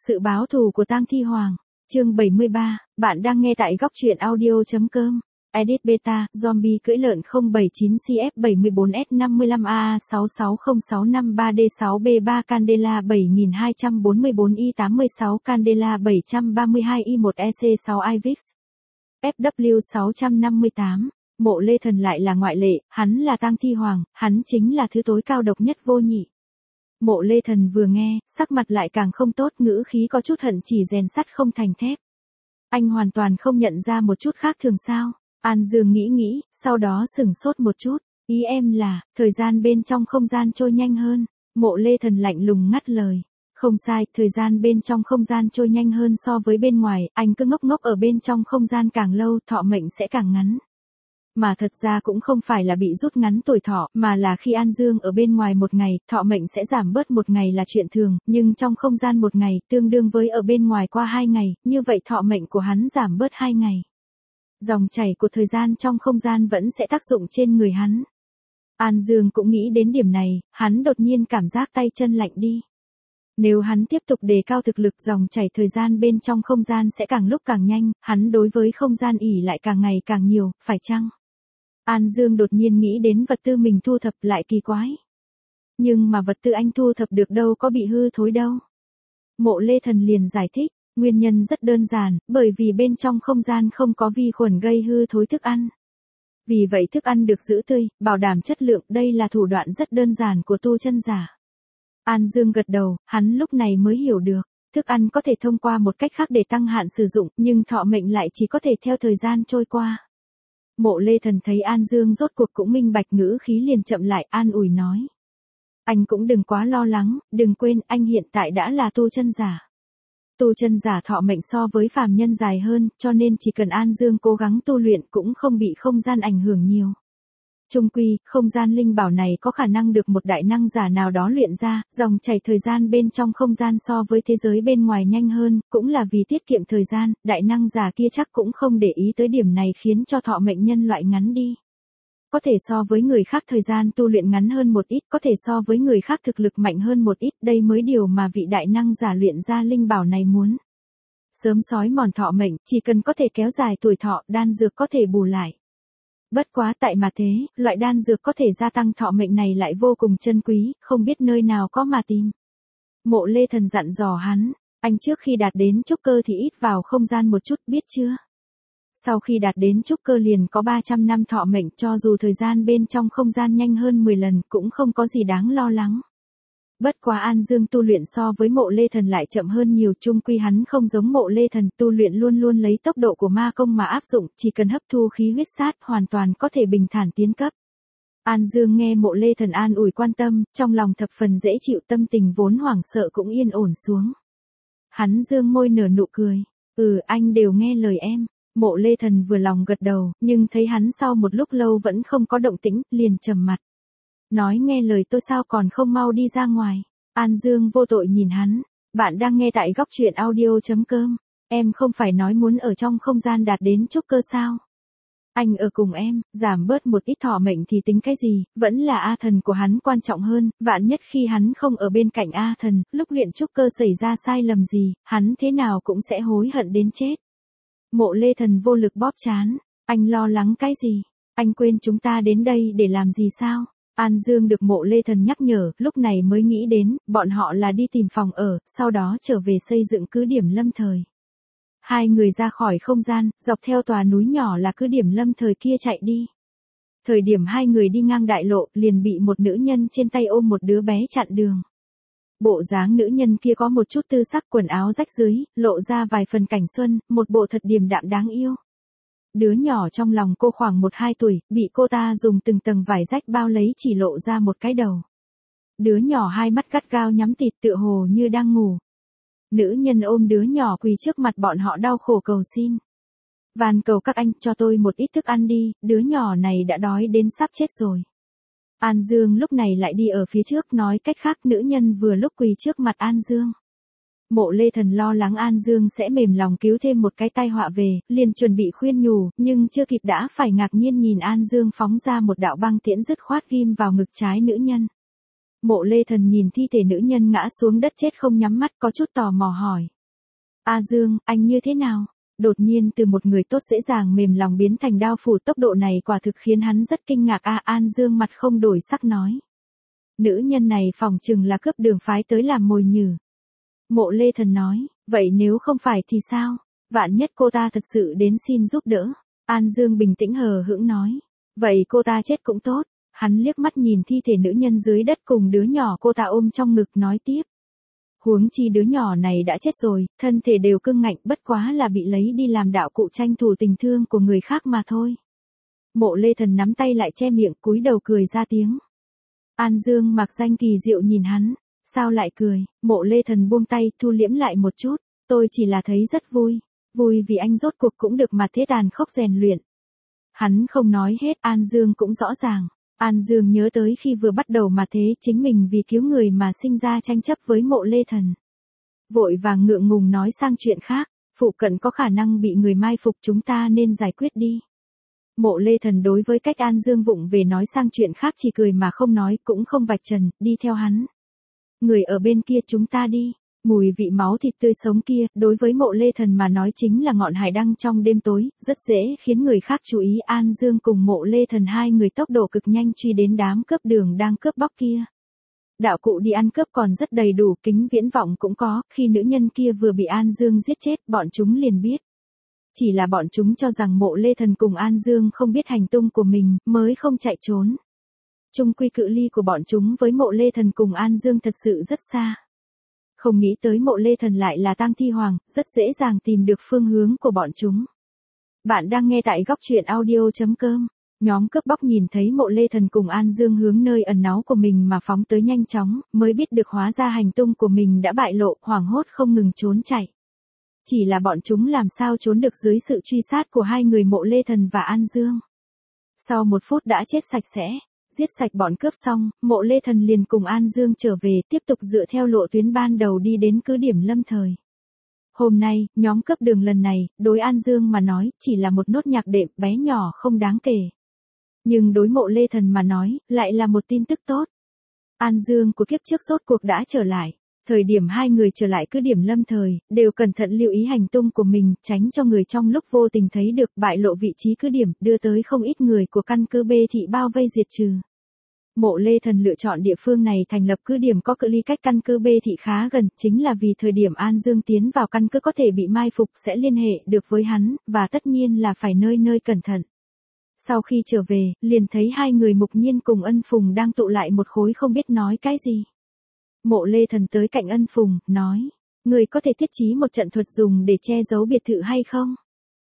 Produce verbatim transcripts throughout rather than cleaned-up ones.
Sự báo thù của Tang Thi Hoàng, chương bảy mươi ba, bạn đang nghe tại góc truyện audio.com. Edit Beta, Zombie cưỡi lợn không bảy chín C F bảy bốn S năm lăm A A sáu sáu không sáu năm ba D sáu B ba Candela bảy hai bốn bốn I tám sáu Candela bảy ba hai I một E C sáu Ivix. F W sáu năm tám, Mộ Lê Thần lại là ngoại lệ, hắn là Tang Thi Hoàng, hắn chính là thứ tối cao độc nhất vô nhị. Mộ Lê Thần vừa nghe, sắc mặt lại càng không tốt, ngữ khí có chút hận chỉ rèn sắt không thành thép. Anh hoàn toàn không nhận ra một chút khác thường sao? An Dương nghĩ nghĩ, sau đó sửng sốt một chút. Ý em là, thời gian bên trong không gian trôi nhanh hơn. Mộ Lê Thần lạnh lùng ngắt lời. Không sai, thời gian bên trong không gian trôi nhanh hơn so với bên ngoài, anh cứ ngốc ngốc ở bên trong không gian càng lâu, thọ mệnh sẽ càng ngắn. Mà thật ra cũng không phải là bị rút ngắn tuổi thọ, mà là khi An Dương ở bên ngoài một ngày, thọ mệnh sẽ giảm bớt một ngày là chuyện thường, nhưng trong không gian một ngày, tương đương với ở bên ngoài qua hai ngày, như vậy thọ mệnh của hắn giảm bớt hai ngày. Dòng chảy của thời gian trong không gian vẫn sẽ tác dụng trên người hắn. An Dương cũng nghĩ đến điểm này, hắn đột nhiên cảm giác tay chân lạnh đi. Nếu hắn tiếp tục đề cao thực lực, dòng chảy thời gian bên trong không gian sẽ càng lúc càng nhanh, hắn đối với không gian ỉ lại càng ngày càng nhiều, phải chăng? An Dương đột nhiên nghĩ đến vật tư mình thu thập lại kỳ quái. Nhưng mà vật tư anh thu thập được đâu có bị hư thối đâu. Mộ Lê Thần liền giải thích, nguyên nhân rất đơn giản, bởi vì bên trong không gian không có vi khuẩn gây hư thối thức ăn. Vì vậy thức ăn được giữ tươi, bảo đảm chất lượng, đây là thủ đoạn rất đơn giản của tu chân giả. An Dương gật đầu, hắn lúc này mới hiểu được, thức ăn có thể thông qua một cách khác để tăng hạn sử dụng, nhưng thọ mệnh lại chỉ có thể theo thời gian trôi qua. Mộ Lê Thần thấy An Dương rốt cuộc cũng minh bạch, ngữ khí liền chậm lại, an ủi nói. Anh cũng đừng quá lo lắng, đừng quên anh hiện tại đã là tu chân giả. Tu chân giả thọ mệnh so với phàm nhân dài hơn, cho nên chỉ cần An Dương cố gắng tu luyện cũng không bị không gian ảnh hưởng nhiều. Chung quy, không gian linh bảo này có khả năng được một đại năng giả nào đó luyện ra, dòng chảy thời gian bên trong không gian so với thế giới bên ngoài nhanh hơn, cũng là vì tiết kiệm thời gian, đại năng giả kia chắc cũng không để ý tới điểm này khiến cho thọ mệnh nhân loại ngắn đi. Có thể so với người khác thời gian tu luyện ngắn hơn một ít, có thể so với người khác thực lực mạnh hơn một ít, đây mới điều mà vị đại năng giả luyện ra linh bảo này muốn. Sớm sói mòn thọ mệnh, chỉ cần có thể kéo dài tuổi thọ, đan dược có thể bù lại. Bất quá tại mà thế, loại đan dược có thể gia tăng thọ mệnh này lại vô cùng chân quý, không biết nơi nào có mà tìm. Mộ Lê Thần dặn dò hắn, anh trước khi đạt đến trúc cơ thì ít vào không gian một chút, biết chưa? Sau khi đạt đến trúc cơ liền có ba trăm năm thọ mệnh, cho dù thời gian bên trong không gian nhanh hơn mười lần cũng không có gì đáng lo lắng. Bất quá An Dương tu luyện so với Mộ Lê Thần lại chậm hơn nhiều, chung quy hắn không giống Mộ Lê Thần, tu luyện luôn luôn lấy tốc độ của ma công mà áp dụng, chỉ cần hấp thu khí huyết sát hoàn toàn có thể bình thản tiến cấp. An Dương nghe Mộ Lê Thần an ủi quan tâm, trong lòng thập phần dễ chịu, tâm tình vốn hoảng sợ cũng yên ổn xuống. Hắn dương môi nở nụ cười, ừ anh đều nghe lời em. Mộ Lê Thần vừa lòng gật đầu, nhưng thấy hắn sau một lúc lâu vẫn không có động tĩnh, liền trầm mặt. Nói nghe lời tôi sao còn không mau đi ra ngoài. An Dương vô tội nhìn hắn, bạn đang nghe tại góc truyện audio.com, em không phải nói muốn ở trong không gian đạt đến trúc cơ sao? Anh ở cùng em, giảm bớt một ít thọ mệnh thì tính cái gì, vẫn là A Thần của hắn quan trọng hơn, vạn nhất khi hắn không ở bên cạnh A Thần, lúc luyện trúc cơ xảy ra sai lầm gì, hắn thế nào cũng sẽ hối hận đến chết. Mộ Lê Thần vô lực bóp trán, anh lo lắng cái gì? Anh quên chúng ta đến đây để làm gì sao? An Dương được Mộ Lê Thần nhắc nhở, lúc này mới nghĩ đến, bọn họ là đi tìm phòng ở, sau đó trở về xây dựng cứ điểm lâm thời. Hai người ra khỏi không gian, dọc theo tòa núi nhỏ là cứ điểm lâm thời kia chạy đi. Thời điểm hai người đi ngang đại lộ, liền bị một nữ nhân trên tay ôm một đứa bé chặn đường. Bộ dáng nữ nhân kia có một chút tư sắc, quần áo rách dưới, lộ ra vài phần cảnh xuân, một bộ thật điềm đạm đáng yêu. Đứa nhỏ trong lòng cô khoảng một hai tuổi, bị cô ta dùng từng tầng vải rách bao lấy chỉ lộ ra một cái đầu. Đứa nhỏ hai mắt gắt gao nhắm tịt tựa hồ như đang ngủ. Nữ nhân ôm đứa nhỏ quỳ trước mặt bọn họ đau khổ cầu xin. Van cầu các anh cho tôi một ít thức ăn đi, đứa nhỏ này đã đói đến sắp chết rồi. An Dương lúc này lại đi ở phía trước, nói cách khác nữ nhân vừa lúc quỳ trước mặt An Dương. Mộ Lê Thần lo lắng An Dương sẽ mềm lòng cứu thêm một cái tai họa về, liền chuẩn bị khuyên nhủ, nhưng chưa kịp đã phải ngạc nhiên nhìn An Dương phóng ra một đạo băng tiễn dứt khoát ghim vào ngực trái nữ nhân. Mộ Lê Thần nhìn thi thể nữ nhân ngã xuống đất chết không nhắm mắt, có chút tò mò hỏi, A Dương, anh như thế nào? Đột nhiên từ một người tốt dễ dàng mềm lòng biến thành đao phủ, tốc độ này quả thực khiến hắn rất kinh ngạc. A An Dương mặt không đổi sắc nói. Nữ nhân này phòng chừng là cướp đường phái tới làm mồi nhử. Mộ Lê Thần nói, vậy nếu không phải thì sao? Vạn nhất cô ta thật sự đến xin giúp đỡ. An Dương bình tĩnh hờ hững nói. Vậy cô ta chết cũng tốt. Hắn liếc mắt nhìn thi thể nữ nhân dưới đất cùng đứa nhỏ cô ta ôm trong ngực nói tiếp. Huống chi đứa nhỏ này đã chết rồi, thân thể đều cưng ngạnh, bất quá là bị lấy đi làm đạo cụ tranh thủ tình thương của người khác mà thôi. Mộ Lê Thần nắm tay lại che miệng, cúi đầu cười ra tiếng. An Dương mặc danh kỳ diệu nhìn hắn, sao lại cười? Mộ Lê Thần buông tay, thu liễm lại một chút, tôi chỉ là thấy rất vui, vui vì anh rốt cuộc cũng được mà thế tàn khốc rèn luyện. Hắn không nói hết, An Dương cũng rõ ràng. An Dương nhớ tới khi vừa bắt đầu mà thế chính mình vì cứu người mà sinh ra tranh chấp với Mộ Lê Thần. Vội vàng ngượng ngùng nói sang chuyện khác, phụ cận có khả năng bị người mai phục, chúng ta nên giải quyết đi. Mộ Lê Thần đối với cách An Dương vụng về nói sang chuyện khác chỉ cười mà không nói, cũng không vạch trần, đi theo hắn. Người ở bên kia, chúng ta đi. Mùi vị máu thịt tươi sống kia, đối với Mộ Lê Thần mà nói chính là ngọn hải đăng trong đêm tối, rất dễ khiến người khác chú ý. An Dương cùng Mộ Lê Thần hai người tốc độ cực nhanh truy đến đám cướp đường đang cướp bóc kia. Đạo cụ đi ăn cướp còn rất đầy đủ, kính viễn vọng cũng có, khi nữ nhân kia vừa bị An Dương giết chết, bọn chúng liền biết. Chỉ là bọn chúng cho rằng Mộ Lê Thần cùng An Dương không biết hành tung của mình, mới không chạy trốn. Chung quy cự ly của bọn chúng với Mộ Lê Thần cùng An Dương thật sự rất xa. Không nghĩ tới Mộ Lê Thần lại là Tang Thi Hoàng, rất dễ dàng tìm được phương hướng của bọn chúng. Bạn đang nghe tại góc truyện audio chấm com. Nhóm cướp bóc nhìn thấy Mộ Lê Thần cùng An Dương hướng nơi ẩn náu của mình mà phóng tới nhanh chóng, mới biết được hóa ra hành tung của mình đã bại lộ, hoảng hốt không ngừng trốn chạy. Chỉ là bọn chúng làm sao trốn được dưới sự truy sát của hai người Mộ Lê Thần và An Dương. Sau một phút đã chết sạch sẽ. Giết sạch bọn cướp xong, Mộ Lê Thần liền cùng An Dương trở về, tiếp tục dựa theo lộ tuyến ban đầu đi đến cứ điểm Lâm Thời. Hôm nay, nhóm cướp đường lần này, đối An Dương mà nói, chỉ là một nốt nhạc đệm bé nhỏ không đáng kể. Nhưng đối Mộ Lê Thần mà nói, lại là một tin tức tốt. An Dương của kiếp trước rốt cuộc đã trở lại. Thời điểm hai người trở lại cứ điểm Lâm Thời, đều cẩn thận lưu ý hành tung của mình, tránh cho người trong lúc vô tình thấy được, bại lộ vị trí cứ điểm, đưa tới không ít người của căn cứ B thị bao vây diệt trừ. Mộ Lê Thần lựa chọn địa phương này thành lập cứ điểm có cự ly cách căn cứ B thị khá gần, chính là vì thời điểm An Dương tiến vào căn cứ có thể bị mai phục sẽ liên hệ được với hắn, và tất nhiên là phải nơi nơi cẩn thận. Sau khi trở về, liền thấy hai người Mục Nhiên cùng Ân Phùng đang tụ lại một khối không biết nói cái gì. Mộ Lê Thần tới cạnh Ân Phùng, nói, người có thể thiết trí một trận thuật dùng để che giấu biệt thự hay không?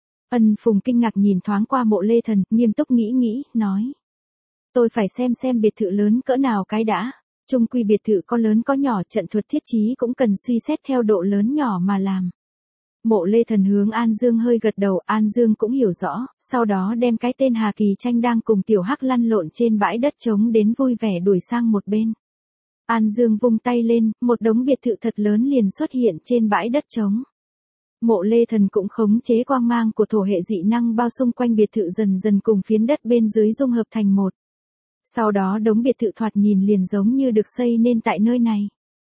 Ân Phùng kinh ngạc nhìn thoáng qua Mộ Lê Thần, nghiêm túc nghĩ nghĩ, nói. Tôi phải xem xem biệt thự lớn cỡ nào cái đã. Chung quy biệt thự có lớn có nhỏ, trận thuật thiết trí cũng cần suy xét theo độ lớn nhỏ mà làm. Mộ Lê Thần hướng An Dương hơi gật đầu, An Dương cũng hiểu rõ, sau đó đem cái tên Hà Kỳ Tranh đang cùng Tiểu Hắc lăn lộn trên bãi đất trống đến vui vẻ đuổi sang một bên. An Dương vung tay lên, một đống biệt thự thật lớn liền xuất hiện trên bãi đất trống. Mộ Lê Thần cũng khống chế quang mang của thổ hệ dị năng bao xung quanh biệt thự dần dần cùng phiến đất bên dưới dung hợp thành một. Sau đó đống biệt thự thoạt nhìn liền giống như được xây nên tại nơi này.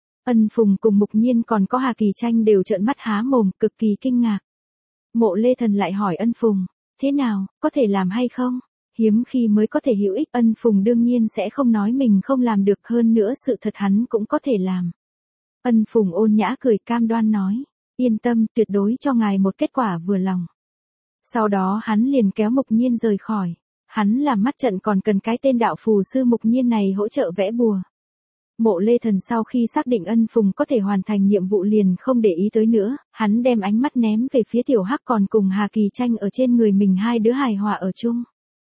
Ân Phùng cùng Mục Nhiên còn có Hà Kỳ Tranh đều trợn mắt há mồm, cực kỳ kinh ngạc. Mộ Lê Thần lại hỏi Ân Phùng, thế nào, có thể làm hay không? Hiếm khi mới có thể hữu ích, Ân Phùng đương nhiên sẽ không nói mình không làm được, hơn nữa sự thật hắn cũng có thể làm. Ân Phùng ôn nhã cười cam đoan nói, yên tâm, tuyệt đối cho ngài một kết quả vừa lòng. Sau đó hắn liền kéo Mục Nhiên rời khỏi. Hắn làm mắt trận còn cần cái tên đạo phù sư Mục Nhiên này hỗ trợ vẽ bùa. Mộ Lê Thần sau khi xác định Ân Phùng có thể hoàn thành nhiệm vụ liền không để ý tới nữa, hắn đem ánh mắt ném về phía Tiểu Hắc còn cùng Hà Kỳ Tranh ở trên người mình, hai đứa hài hòa ở chung.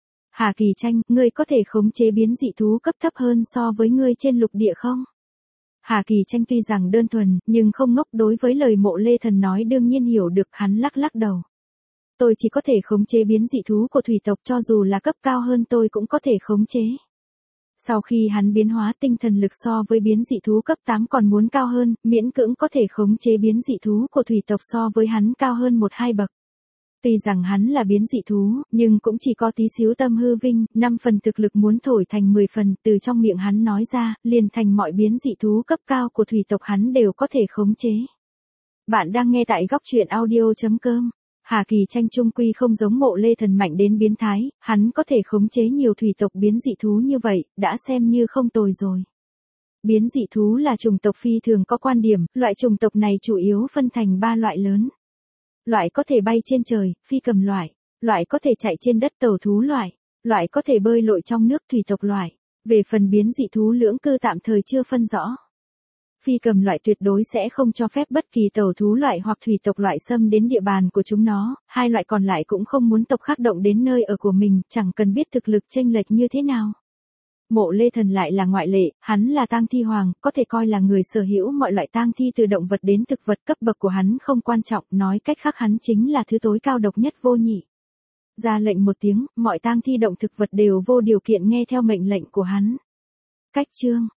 Hà Kỳ Tranh, ngươi có thể khống chế biến dị thú cấp thấp hơn so với ngươi trên lục địa không? Hà Kỳ Tranh tuy rằng đơn thuần, nhưng không ngốc, đối với lời Mộ Lê Thần nói đương nhiên hiểu được, hắn lắc lắc đầu. Tôi chỉ có thể khống chế biến dị thú của thủy tộc, cho dù là cấp cao hơn tôi cũng có thể khống chế. Sau khi hắn biến hóa tinh thần lực so với biến dị thú cấp tám còn muốn cao hơn, miễn cưỡng có thể khống chế biến dị thú của thủy tộc so với hắn cao hơn một hai bậc. Tuy rằng hắn là biến dị thú, nhưng cũng chỉ có tí xíu tâm hư vinh, năm phần thực lực muốn thổi thành mười phần, từ trong miệng hắn nói ra, liền thành mọi biến dị thú cấp cao của thủy tộc hắn đều có thể khống chế. Bạn đang nghe tại góc truyện audio.com. Hà Kỳ Tranh trung quy không giống Mộ Lê Thần mạnh đến biến thái, hắn có thể khống chế nhiều thủy tộc biến dị thú như vậy, đã xem như không tồi rồi. Biến dị thú là chủng tộc phi thường có quan điểm, loại chủng tộc này chủ yếu phân thành ba loại lớn. Loại có thể bay trên trời, phi cầm loại. Loại có thể chạy trên đất, tẩu thú loại. Loại có thể bơi lội trong nước, thủy tộc loại. Về phần biến dị thú lưỡng cư tạm thời chưa phân rõ. Phi cầm loại tuyệt đối sẽ không cho phép bất kỳ tẩu thú loại hoặc thủy tộc loại xâm đến địa bàn của chúng nó, hai loại còn lại cũng không muốn tộc khác động đến nơi ở của mình, chẳng cần biết thực lực chênh lệch như thế nào. Mộ Lê Thần lại là ngoại lệ, hắn là tang thi hoàng, có thể coi là người sở hữu mọi loại tang thi từ động vật đến thực vật, cấp bậc của hắn không quan trọng, nói cách khác hắn chính là thứ tối cao độc nhất vô nhị. Ra lệnh một tiếng, mọi tang thi động thực vật đều vô điều kiện nghe theo mệnh lệnh của hắn. Cách chương